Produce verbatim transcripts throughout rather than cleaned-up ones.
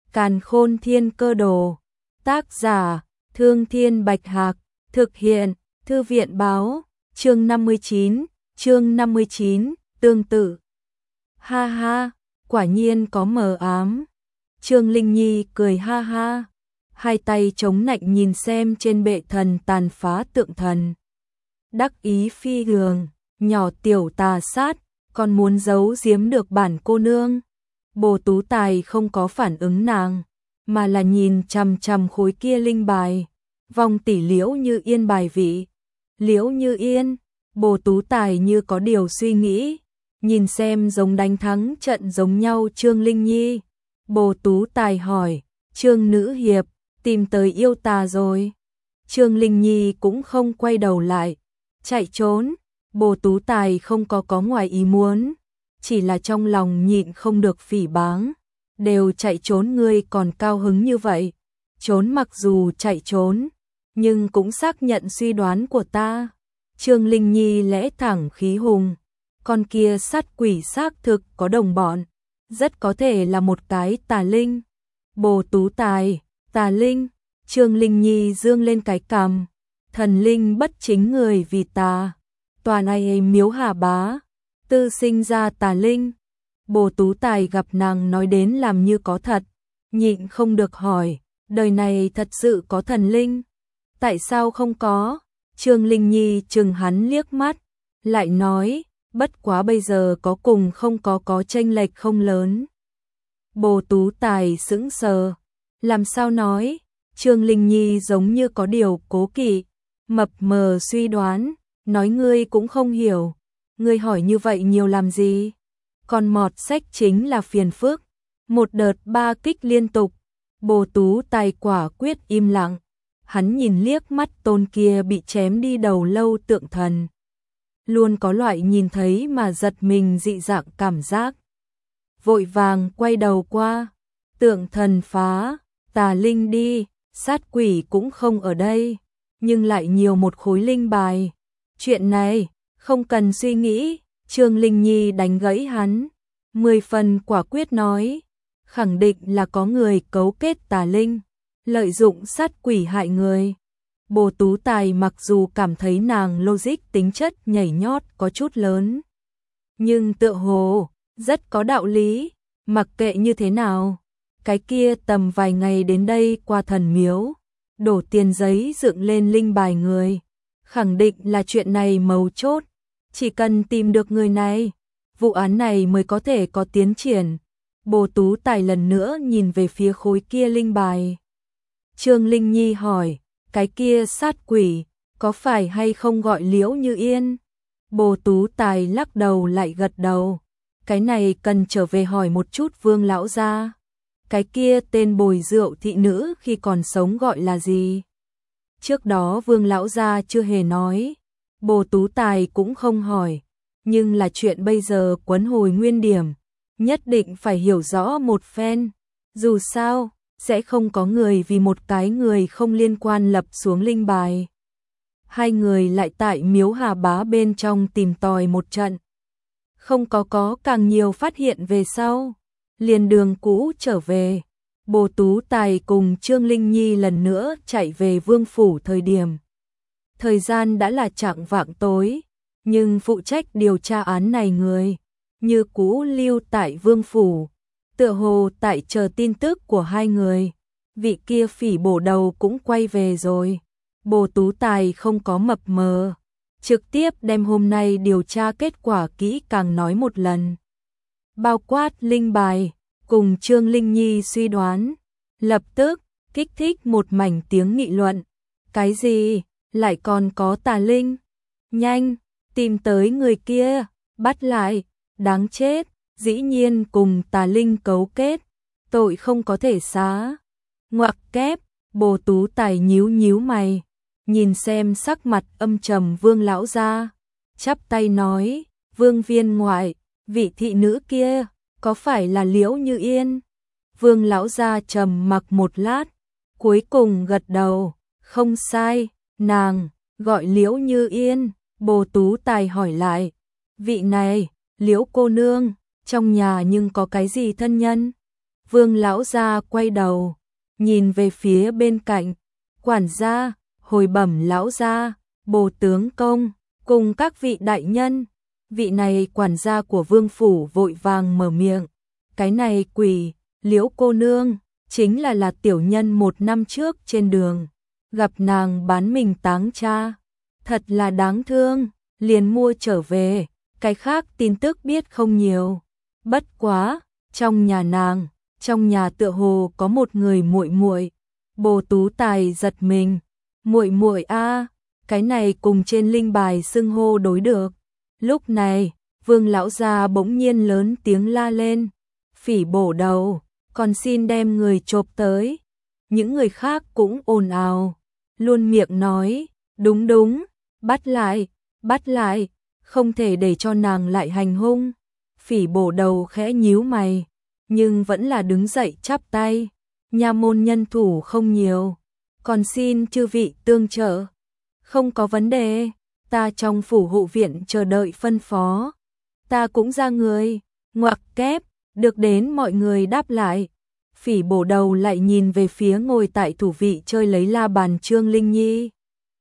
Càn Khôn Thiên Cơ Đồ. Tác giả: Thương Thiên Bạch Hạc. Thực hiện: Thư viện báo. Chương năm mươi chín, chương năm mươi chín, tương tự. Ha ha, quả nhiên có mờ ám. Trương Linh Nhi cười ha ha, hai tay chống nạnh nhìn xem trên bệ thần tàn phá tượng thần. Đắc ý phi thường, nhỏ tiểu tà sát, còn muốn giấu giếm được bản cô nương. Bồ Tú Tài không có phản ứng nàng, mà là nhìn chằm chằm khối kia linh bài. Vong tỷ Liễu Như Yên bài vị. Liễu Như Yên, Bồ Tú Tài như có điều suy nghĩ, nhìn xem giống đánh thắng trận giống nhau Trương Linh Nhi. Bồ Tú Tài hỏi, Trương nữ hiệp, tìm tới yêu tà rồi. Trương Linh Nhi cũng không quay đầu lại, chạy trốn. Bồ Tú Tài không có có ngoài ý muốn, chỉ là trong lòng nhịn không được phỉ báng. Đều chạy trốn ngươi còn cao hứng như vậy. Trốn mặc dù chạy trốn, nhưng cũng xác nhận suy đoán của ta. Trương Linh Nhi lẽ thẳng khí hùng, con kia sát quỷ xác thực có đồng bọn, rất có thể là một cái tà linh. Bồ Tú Tài, tà linh. Trương Linh Nhi dương lên cái cằm, thần linh bất chính người vì tà, tòa này Miếu Hà Bá tư sinh ra tà linh. Bồ Tú Tài gặp nàng nói đến làm như có thật, nhịn không được hỏi, đời này thật sự có thần linh? Tại sao không có? Trương Linh Nhi chừng hắn liếc mắt, lại nói, bất quá bây giờ có cùng không có có chênh lệch không lớn. Bồ Tú Tài sững sờ, làm sao nói? Trương Linh Nhi giống như có điều cố kỵ, mập mờ suy đoán, nói ngươi cũng không hiểu, ngươi hỏi như vậy nhiều làm gì? Còn mọt sách chính là phiền phức. Một đợt ba kích liên tục, Bồ Tú Tài quả quyết im lặng. Hắn nhìn liếc mắt tôn kia bị chém đi đầu lâu tượng thần, luôn có loại nhìn thấy mà giật mình dị dạng cảm giác. Vội vàng quay đầu qua, tượng thần phá, tà linh đi, sát quỷ cũng không ở đây, nhưng lại nhiều một khối linh bài. Chuyện này, không cần suy nghĩ. Trương Linh Nhi đánh gãy hắn, mười phần quả quyết nói, khẳng định là có người cấu kết tà linh, lợi dụng sát quỷ hại người. Bồ Tú Tài mặc dù cảm thấy nàng logic tính chất nhảy nhót có chút lớn, nhưng tựa hồ rất có đạo lý. Mặc kệ như thế nào, cái kia tầm vài ngày đến đây qua thần miếu, đổ tiền giấy dựng lên linh bài người, khẳng định là chuyện này mấu chốt. Chỉ cần tìm được người này, vụ án này mới có thể có tiến triển. Bồ Tú Tài lần nữa nhìn về phía khối kia linh bài. Trương Linh Nhi hỏi, cái kia sát quỷ, có phải hay không gọi Liễu Như Yên? Bồ Tú Tài lắc đầu lại gật đầu. Cái này cần trở về hỏi một chút Vương lão gia. Cái kia tên bồi rượu thị nữ khi còn sống gọi là gì? Trước đó Vương lão gia chưa hề nói. Bồ Tú Tài cũng không hỏi, nhưng là chuyện bây giờ quấn hồi nguyên điểm, nhất định phải hiểu rõ một phen. Dù sao, sẽ không có người vì một cái người không liên quan lập xuống linh bài. Hai người lại tại Miếu Hà Bá bên trong tìm tòi một trận. Không có có càng nhiều phát hiện về sau, liền đường cũ trở về. Bồ Tú Tài cùng Trương Linh Nhi lần nữa chạy về vương phủ thời điểm. Thời gian đã là chạng vạng tối, nhưng phụ trách điều tra án này người, như cũ lưu tại vương phủ, tựa hồ tại chờ tin tức của hai người. Vị kia phỉ bổ đầu cũng quay về rồi. Bồ Tú Tài không có mập mờ, trực tiếp đem hôm nay điều tra kết quả kỹ càng nói một lần. Bao quát linh bài, cùng Trương Linh Nhi suy đoán, lập tức kích thích một mảnh tiếng nghị luận. Cái gì? Lại còn có tà linh? Nhanh, tìm tới người kia, bắt lại, đáng chết, dĩ nhiên cùng tà linh cấu kết, tội không có thể xá. Ngoặc kép, Bồ Tú Tài nhíu nhíu mày, nhìn xem sắc mặt âm trầm Vương lão gia, chắp tay nói, Vương viên ngoại, vị thị nữ kia, có phải là Liễu Như Yên? Vương lão gia trầm mặc một lát, cuối cùng gật đầu, không sai, nàng gọi Liễu Như Yên. Bồ Tú Tài hỏi lại, vị này, Liễu cô nương, trong nhà nhưng có cái gì thân nhân? Vương lão gia quay đầu, nhìn về phía bên cạnh, quản gia, hồi bẩm lão gia, Bồ tướng công, cùng các vị đại nhân. Vị này quản gia của vương phủ vội vàng mở miệng, cái này quỷ, Liễu cô nương, chính là là tiểu nhân một năm trước trên đường, gặp nàng bán mình táng cha, thật là đáng thương, liền mua trở về, cái khác tin tức biết không nhiều. Bất quá, trong nhà nàng, trong nhà tựa hồ có một người muội muội. Bồ Tú Tài giật mình, muội muội a, cái này cùng trên linh bài xưng hô đối được. Lúc này, Vương lão gia bỗng nhiên lớn tiếng la lên, phỉ bổ đầu, còn xin đem người chộp tới. Những người khác cũng ồn ào, luôn miệng nói, đúng đúng, bắt lại, bắt lại, không thể để cho nàng lại hành hung. Phỉ bổ đầu khẽ nhíu mày, nhưng vẫn là đứng dậy chắp tay, nha môn nhân thủ không nhiều, còn xin chư vị tương trợ. Không có vấn đề, ta trong phủ hộ viện chờ đợi phân phó, ta cũng ra người, ngoặc kép, được đến mọi người đáp lại. Phỉ bổ đầu lại nhìn về phía ngồi tại thủ vị chơi lấy la bàn Trương Linh Nhi.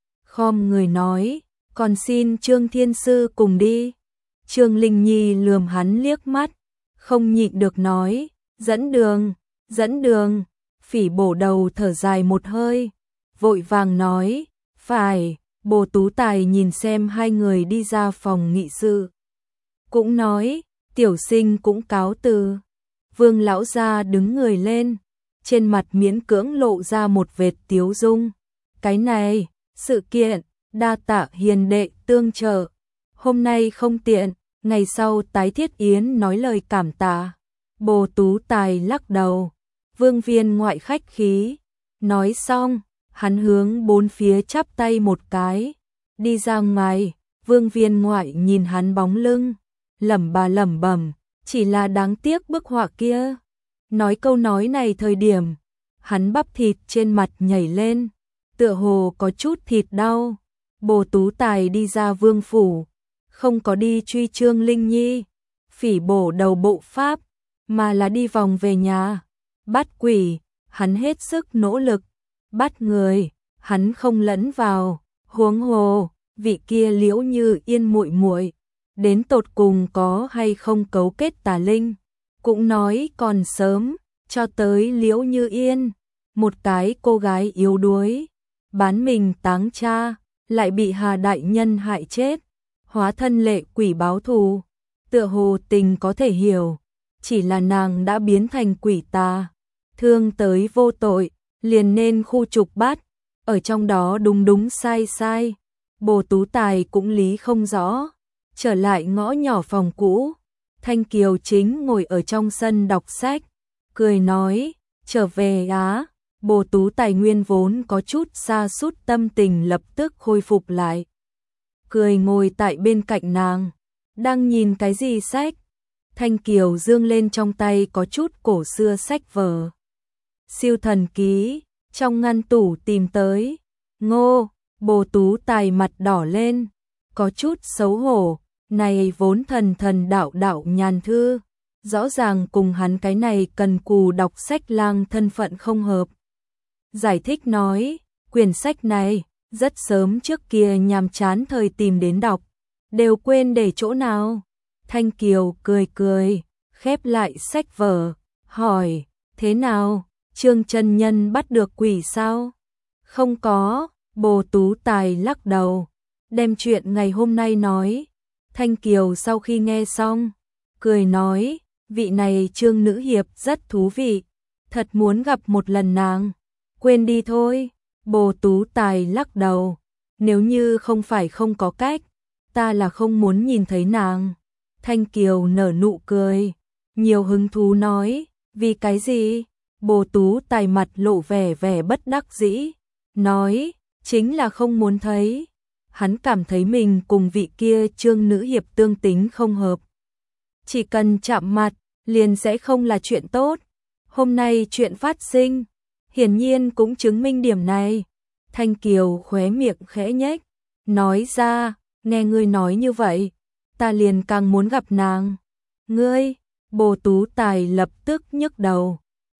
Khom người nói, còn xin Trương Thiên Sư cùng đi. Trương Linh Nhi lườm hắn liếc mắt, không nhịn được nói, dẫn đường, dẫn đường. Phỉ bổ đầu thở dài một hơi, vội vàng nói, phải. Bồ Tú Tài nhìn xem hai người đi ra phòng nghị sự, cũng nói, tiểu sinh cũng cáo từ. Vương lão gia đứng người lên, trên mặt miễn cưỡng lộ ra một vệt tiếu dung. Cái này, sự kiện, đa tạ hiền đệ tương trợ. Hôm nay không tiện, ngày sau tái thiết yến nói lời cảm tạ. Bồ Tú Tài lắc đầu, vương viên ngoại khách khí. Nói xong, hắn hướng bốn phía chắp tay một cái, đi ra ngoài. Vương viên ngoại nhìn hắn bóng lưng, lẩm bà lẩm bẩm, chỉ là đáng tiếc bức họa kia. Nói câu nói này thời điểm, hắn bắp thịt trên mặt nhảy lên, tựa hồ có chút thịt đau. Bồ Tú Tài đi ra vương phủ, không có đi truy Trương Linh Nhi, phỉ bổ đầu bộ pháp, mà là đi vòng về nhà. Bắt quỷ, hắn hết sức nỗ lực, bắt người, hắn không lẫn vào, huống hồ, vị kia Liễu Như Yên muội muội, đến tột cùng có hay không cấu kết tà linh, cũng nói còn sớm, cho tới Liễu Như Yên, một cái cô gái yếu đuối, bán mình táng cha, lại bị Hà đại nhân hại chết, hóa thân lệ quỷ báo thù, tựa hồ tình có thể hiểu, chỉ là nàng đã biến thành quỷ tà, thương tới vô tội, liền nên khu trục bắt, ở trong đó đúng đúng sai sai. Bồ Tú Tài cũng lý không rõ, trở lại ngõ nhỏ phòng cũ, Thanh Kiều chính ngồi ở trong sân đọc sách, cười nói, trở về á. Bồ Tú Tài nguyên vốn có chút sa sút tâm tình lập tức khôi phục lại, cười ngồi tại bên cạnh nàng, đang nhìn cái gì sách. Thanh Kiều dương lên trong tay có chút cổ xưa sách vở, siêu thần ký, trong ngăn tủ tìm tới. Ngô, Bồ Tú Tài mặt đỏ lên, có chút xấu hổ, này vốn thần thần đạo đạo nhàn thư, rõ ràng cùng hắn cái này cần cù đọc sách lang thân phận không hợp. Giải thích nói, quyển sách này, rất sớm trước kia nhàm chán thời tìm đến đọc, đều quên để chỗ nào. Thanh Kiều cười cười, khép lại sách vở, hỏi, thế nào, Trương chân nhân bắt được quỷ sao? Không có. Bồ Tú Tài lắc đầu, đem chuyện ngày hôm nay nói. Thanh Kiều sau khi nghe xong, cười nói, vị này Trương nữ hiệp rất thú vị, thật muốn gặp một lần nàng. Quên đi thôi. Bồ Tú Tài lắc đầu, nếu như không phải không có cách, ta là không muốn nhìn thấy nàng. Thanh Kiều nở nụ cười, nhiều hứng thú nói, vì cái gì? Bồ Tú Tài mặt lộ vẻ vẻ bất đắc dĩ, nói, chính là không muốn thấy. Hắn cảm thấy mình cùng vị kia Trương nữ hiệp tương tính không hợp, chỉ cần chạm mặt, liền sẽ không là chuyện tốt. Hôm nay chuyện phát sinh, hiển nhiên cũng chứng minh điểm này. Thanh Kiều khóe miệng khẽ nhếch, nói ra, nghe ngươi nói như vậy, ta liền càng muốn gặp nàng. Ngươi, Bồ Tú Tài lập tức nhức đầu,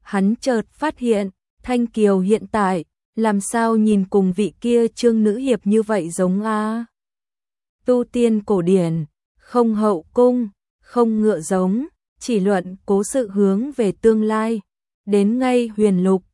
hắn chợt phát hiện, Thanh Kiều hiện tại, làm sao nhìn cùng vị kia Trương nữ hiệp như vậy giống a. Tu tiên cổ điển, không hậu cung, không ngựa giống, chỉ luận cố sự hướng về tương lai, đến ngay huyền lục,